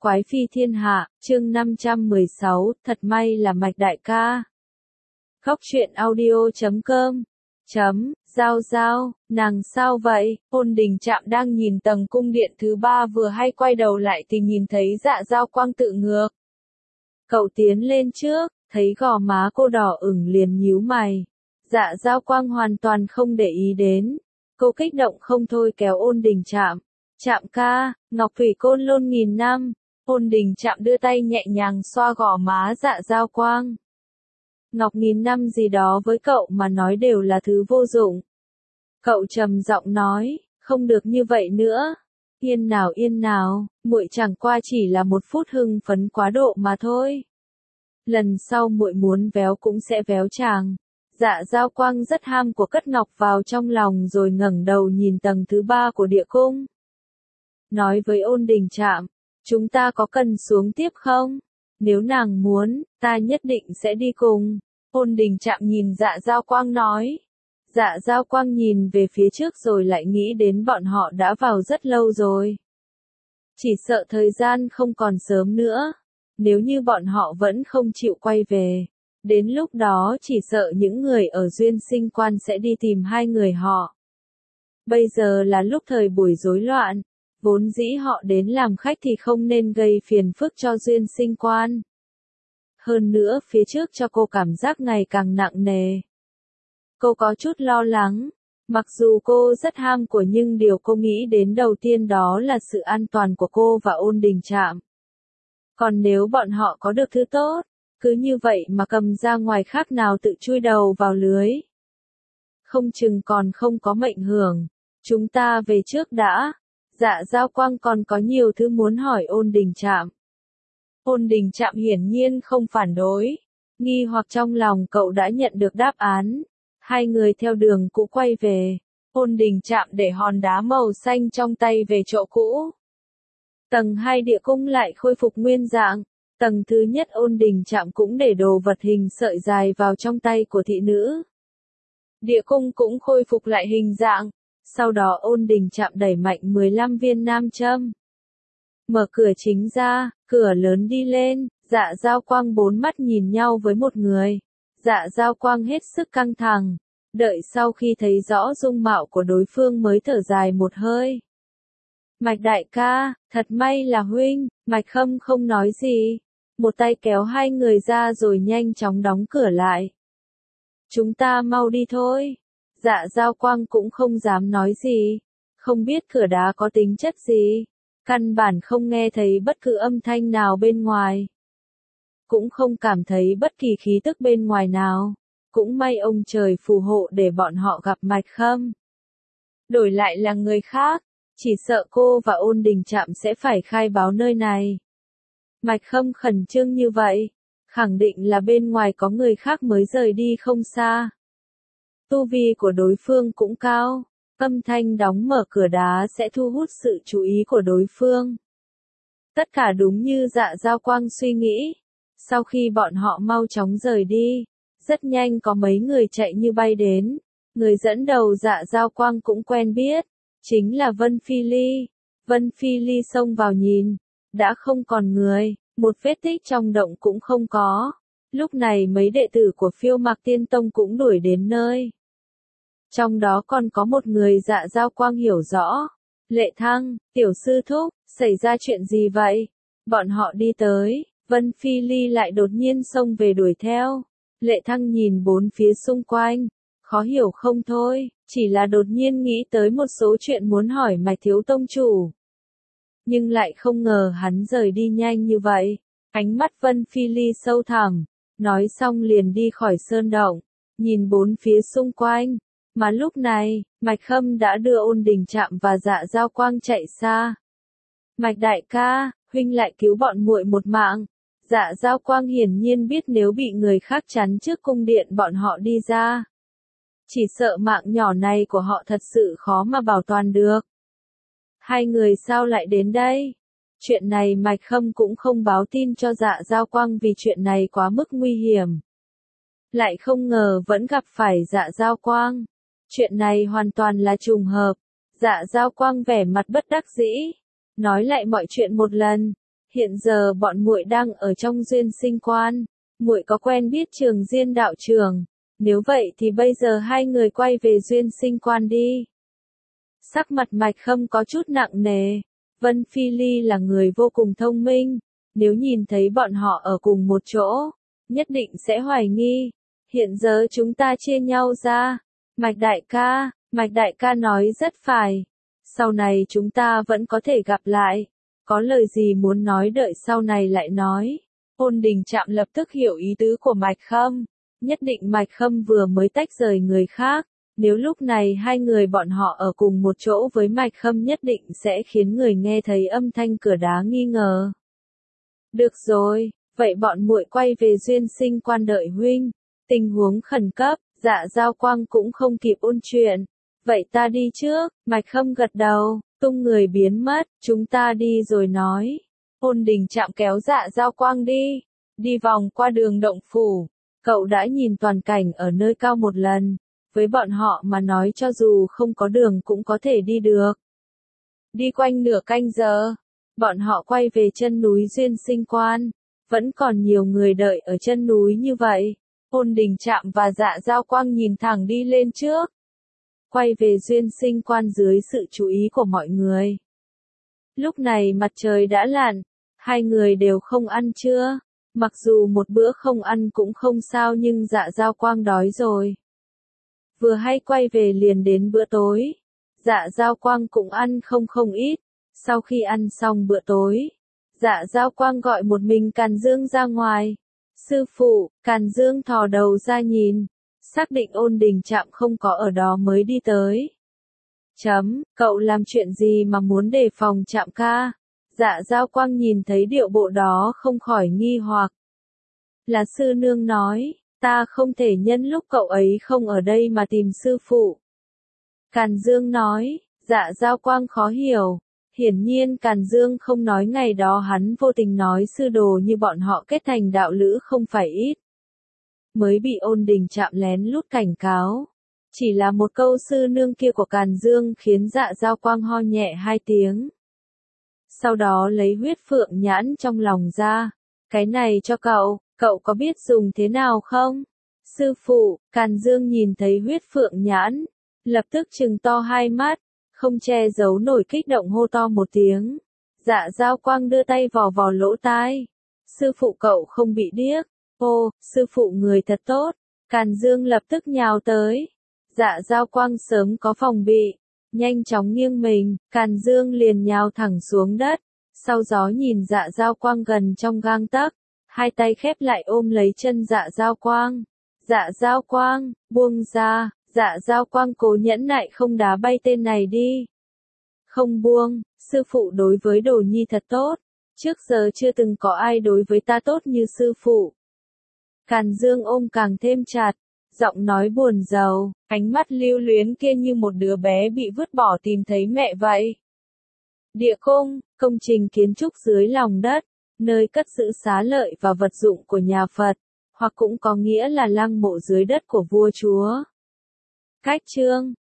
Quái phi thiên hạ, chương 516, thật may là Mạch đại ca. Góc truyện audio.com Giao, nàng sao vậy? Ôn Đình Trạm đang nhìn tầng cung điện thứ 3 vừa hay quay đầu lại thì nhìn thấy Dạ Giao Quang tự ngược. Cậu tiến lên trước, thấy gò má cô đỏ ửng liền nhíu mày. Dạ Giao Quang hoàn toàn không để ý đến. Cô kích động không thôi kéo Ôn Đình Trạm. Trạm ca, Ngọc Thủy Côn Lôn nghìn năm. Ôn Đình Trạm đưa tay nhẹ nhàng xoa gò má Dạ Giao Quang. Ngọc nghìn năm gì đó với cậu mà nói đều là thứ vô dụng. Cậu trầm giọng nói, không được như vậy nữa. Yên nào, muội chẳng qua chỉ là một phút hưng phấn quá độ mà thôi. Lần sau muội muốn véo cũng sẽ véo chàng. Dạ Giao Quang rất ham của cất ngọc vào trong lòng rồi ngẩng đầu nhìn tầng thứ 3 của địa cung. Nói với Ôn Đình Trạm, chúng ta có cần xuống tiếp không? Nếu nàng muốn, ta nhất định sẽ đi cùng. Ôn Đình Trạm nhìn Dạ Giao Quang nói. Dạ Giao Quang nhìn về phía trước rồi lại nghĩ đến bọn họ đã vào rất lâu rồi. Chỉ sợ thời gian không còn sớm nữa. Nếu như bọn họ vẫn không chịu quay về, đến lúc đó chỉ sợ những người ở Duyên Sinh Quan sẽ đi tìm hai người họ. Bây giờ là lúc thời buổi rối loạn, vốn dĩ họ đến làm khách thì không nên gây phiền phức cho Duyên Sinh Quan. Hơn nữa phía trước cho cô cảm giác ngày càng nặng nề. Cô có chút lo lắng, mặc dù cô rất ham của nhưng điều cô nghĩ đến đầu tiên đó là sự an toàn của cô và Ôn Đình Trạm. Còn nếu bọn họ có được thứ tốt, cứ như vậy mà cầm ra ngoài khác nào tự chui đầu vào lưới. Không chừng còn không có mệnh hưởng, chúng ta về trước đã. Dạ Giao Quang còn có nhiều thứ muốn hỏi Ôn Đình Trạm. Ôn Đình Trạm hiển nhiên không phản đối. Nghi hoặc trong lòng cậu đã nhận được đáp án. Hai người theo đường cũ quay về. Ôn Đình Trạm để hòn đá màu xanh trong tay về chỗ cũ. Tầng 2 địa cung lại khôi phục nguyên dạng. Tầng thứ nhất Ôn Đình Trạm cũng để đồ vật hình sợi dài vào trong tay của thị nữ. Địa cung cũng khôi phục lại hình dạng. Sau đó Ôn Đình Trạm đẩy mạnh 15 viên nam châm. Mở cửa chính ra, cửa lớn đi lên, Dạ Giao Quang bốn mắt nhìn nhau với một người. Dạ Giao Quang hết sức căng thẳng, đợi sau khi thấy rõ dung mạo của đối phương mới thở dài một hơi. Mạch đại ca, thật may là huynh. Mạch Khâm không nói gì, một tay kéo hai người ra rồi nhanh chóng đóng cửa lại. Chúng ta mau đi thôi. Dạ Giao Quang cũng không dám nói gì, không biết cửa đá có tính chất gì, căn bản không nghe thấy bất cứ âm thanh nào bên ngoài. Cũng không cảm thấy bất kỳ khí tức bên ngoài nào, cũng may ông trời phù hộ để bọn họ gặp Mạch Khâm. Đổi lại là người khác, chỉ sợ cô và Ôn Đình Trạm sẽ phải khai báo nơi này. Mạch Khâm khẩn trương như vậy, khẳng định là bên ngoài có người khác mới rời đi không xa. Tu vi của đối phương cũng cao, âm thanh đóng mở cửa đá sẽ thu hút sự chú ý của đối phương. Tất cả đúng như Dạ Giao Quang suy nghĩ. Sau khi bọn họ mau chóng rời đi, rất nhanh có mấy người chạy như bay đến. Người dẫn đầu Dạ Giao Quang cũng quen biết, chính là Vân Phi Ly. Vân Phi Ly xông vào nhìn, đã không còn người, một vết tích trong động cũng không có. Lúc này mấy đệ tử của Phiêu Mạc Tiên Tông cũng đuổi đến nơi. Trong đó còn có một người Dạ Giao Quang hiểu rõ. Lệ Thăng, tiểu sư thúc, xảy ra chuyện gì vậy? Bọn họ đi tới, Vân Phi Ly lại đột nhiên xông về đuổi theo. Lệ Thăng nhìn bốn phía xung quanh, khó hiểu không thôi, chỉ là đột nhiên nghĩ tới một số chuyện muốn hỏi Mạch thiếu tông chủ. Nhưng lại không ngờ hắn rời đi nhanh như vậy. Ánh mắt Vân Phi Ly sâu thẳm, nói xong liền đi khỏi sơn động, nhìn bốn phía xung quanh. Mà lúc này, Mạch Khâm đã đưa Ôn Đình Trạm và Dạ Giao Quang chạy xa. Mạch đại ca, huynh lại cứu bọn muội một mạng. Dạ Giao Quang hiển nhiên biết nếu bị người khác chắn trước cung điện bọn họ đi ra, chỉ sợ mạng nhỏ này của họ thật sự khó mà bảo toàn được. Hai người sao lại đến đây? Chuyện này Mạch Khâm cũng không báo tin cho Dạ Giao Quang vì chuyện này quá mức nguy hiểm. Lại không ngờ vẫn gặp phải Dạ Giao Quang. Chuyện này hoàn toàn là trùng hợp. Dạ Giao Quang vẻ mặt bất đắc dĩ, nói lại mọi chuyện một lần. Hiện giờ bọn muội đang ở trong duyên sinh quan, muội có quen biết Trường Diên đạo trưởng, nếu vậy thì bây giờ hai người quay về duyên sinh quan đi. Sắc mặt Mạch Khâm có chút nặng nề, Vân Phi Ly là người vô cùng thông minh, nếu nhìn thấy bọn họ ở cùng một chỗ, nhất định sẽ hoài nghi. Hiện giờ chúng ta chia nhau ra. Mạch đại ca nói rất phải. Sau này chúng ta vẫn có thể gặp lại. Có lời gì muốn nói đợi sau này lại nói. Ôn Đình Trạm lập tức hiểu ý tứ của Mạch Khâm. Nhất định Mạch Khâm vừa mới tách rời người khác. Nếu lúc này hai người bọn họ ở cùng một chỗ với Mạch Khâm nhất định sẽ khiến người nghe thấy âm thanh cửa đá nghi ngờ. Được rồi, vậy bọn muội quay về duyên sinh quan đợi huynh. Tình huống khẩn cấp, Dạ Giao Quang cũng không kịp ôn chuyện. Vậy ta đi trước, Mạch Khâm gật đầu, tung người biến mất, chúng ta đi rồi nói. Ôn Đình Trạm kéo Dạ Giao Quang đi vòng qua đường động phủ. Cậu đã nhìn toàn cảnh ở nơi cao một lần, với bọn họ mà nói cho dù không có đường cũng có thể đi được. Đi quanh nửa canh giờ, bọn họ quay về chân núi duyên sinh quan, vẫn còn nhiều người đợi ở chân núi như vậy. Ôn Đình Trạm và Dạ Giao Quang nhìn thẳng đi lên trước. Quay về duyên sinh quan dưới sự chú ý của mọi người. Lúc này mặt trời đã lặn, hai người đều không ăn trưa. Mặc dù một bữa không ăn cũng không sao nhưng Dạ Giao Quang đói rồi. Vừa hay quay về liền đến bữa tối. Dạ Giao Quang cũng ăn không ít. Sau khi ăn xong bữa tối, Dạ Giao Quang gọi một mình Càn Dương ra ngoài. Sư phụ, Càn Dương thò đầu ra nhìn, xác định Ôn Đình Trạm không có ở đó mới đi tới. Cậu làm chuyện gì mà muốn đề phòng Trạm ca? Dạ Giao Quang nhìn thấy điệu bộ đó không khỏi nghi hoặc. Là sư nương nói, ta không thể nhân lúc cậu ấy không ở đây mà tìm sư phụ. Càn Dương nói, Dạ Giao Quang khó hiểu. Hiển nhiên Càn Dương không nói ngày đó hắn vô tình nói sư đồ như bọn họ kết thành đạo lữ không phải ít. Mới bị Ôn Đình Trạm lén lút cảnh cáo. Chỉ là một câu sư nương kia của Càn Dương khiến Dạ Giao Quang ho nhẹ hai tiếng. Sau đó lấy huyết phượng nhãn trong lòng ra. Cái này cho cậu có biết dùng thế nào không? Sư phụ, Càn Dương nhìn thấy huyết phượng nhãn, lập tức trừng to hai mắt. Không che giấu nổi kích động hô to một tiếng. Dạ Giao Quang đưa tay vò lỗ tai. Sư phụ cậu không bị điếc. Ô, sư phụ người thật tốt. Càn Dương lập tức nhào tới. Dạ Giao Quang sớm có phòng bị. Nhanh chóng nghiêng mình, Càn Dương liền nhào thẳng xuống đất. Sau gió nhìn Dạ Giao Quang gần trong gang tấc. Hai tay khép lại ôm lấy chân Dạ Giao Quang. Dạ Giao Quang, buông ra. Dạ Giao Quang cố nhẫn nại không đá bay tên này đi. Không buông, sư phụ đối với Đồ Nhi thật tốt. Trước giờ chưa từng có ai đối với ta tốt như sư phụ. Càn Dương ôm càng thêm chặt, giọng nói buồn rầu, ánh mắt lưu luyến kia như một đứa bé bị vứt bỏ tìm thấy mẹ vậy. Địa cung, công trình kiến trúc dưới lòng đất, nơi cất giữ xá lợi và vật dụng của nhà Phật, hoặc cũng có nghĩa là lăng mộ dưới đất của vua chúa. Cách chương